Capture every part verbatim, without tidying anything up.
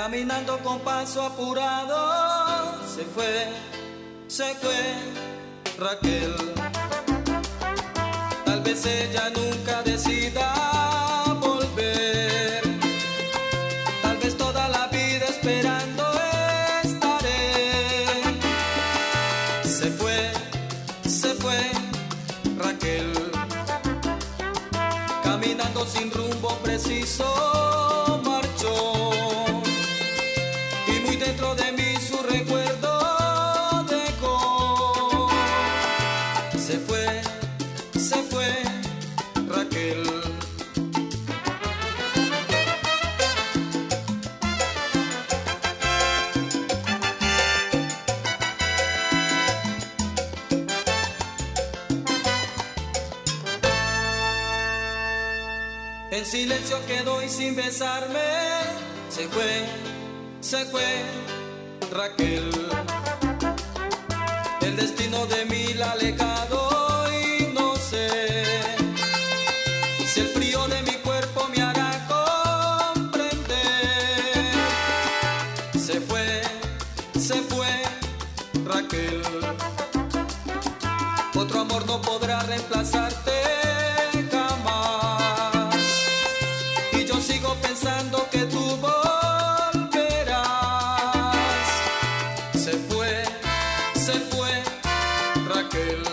Caminando con paso apurado, se fue, se fue Raquel. Tal vez ella nunca decida volver. Tal vez toda la vida esperando estaré. Se fue, se fue Raquel. Caminando sin rumbo preciso marchó. Y muy dentro de mí su recuerdo dejó. Se fue, se fue Raquel. En silencio quedó y sin besarme se fue, se fue Raquel. El destino de mí la ha alejado y no sé si el frío de mi cuerpo me hará comprender. Se fue, se fue Raquel. Otro amor no podrá reemplazarte jamás. Y yo sigo pensando que tú volverás. Se fue, se fue Raquel.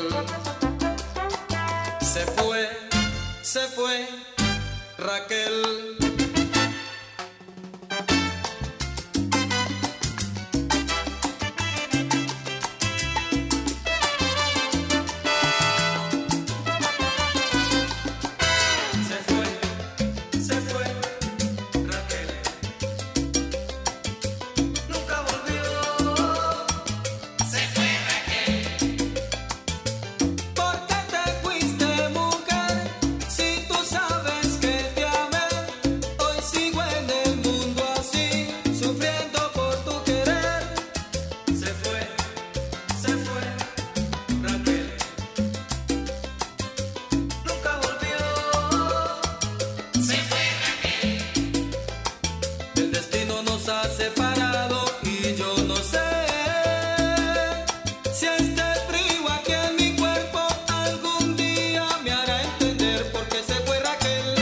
Se fue, se fue Raquel. Separado y yo no sé si este frío aquí en mi cuerpo algún día me hará entender por qué se fue Raquel.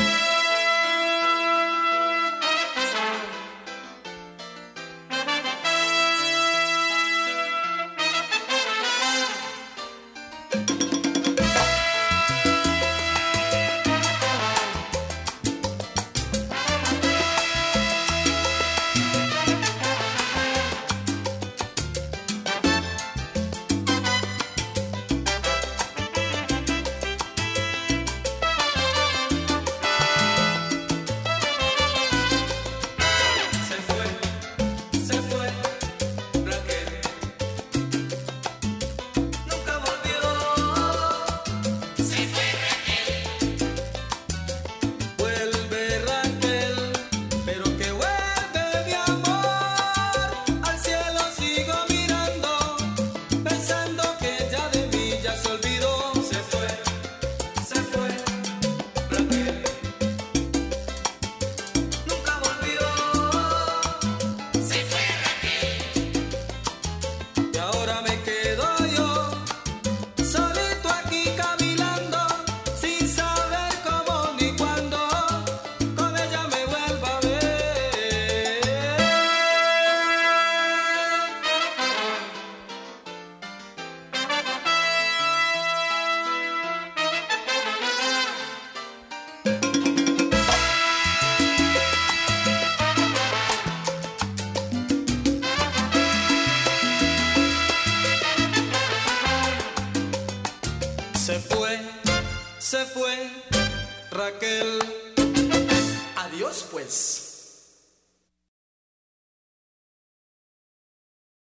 Se fue, se fue Raquel. Adiós pues.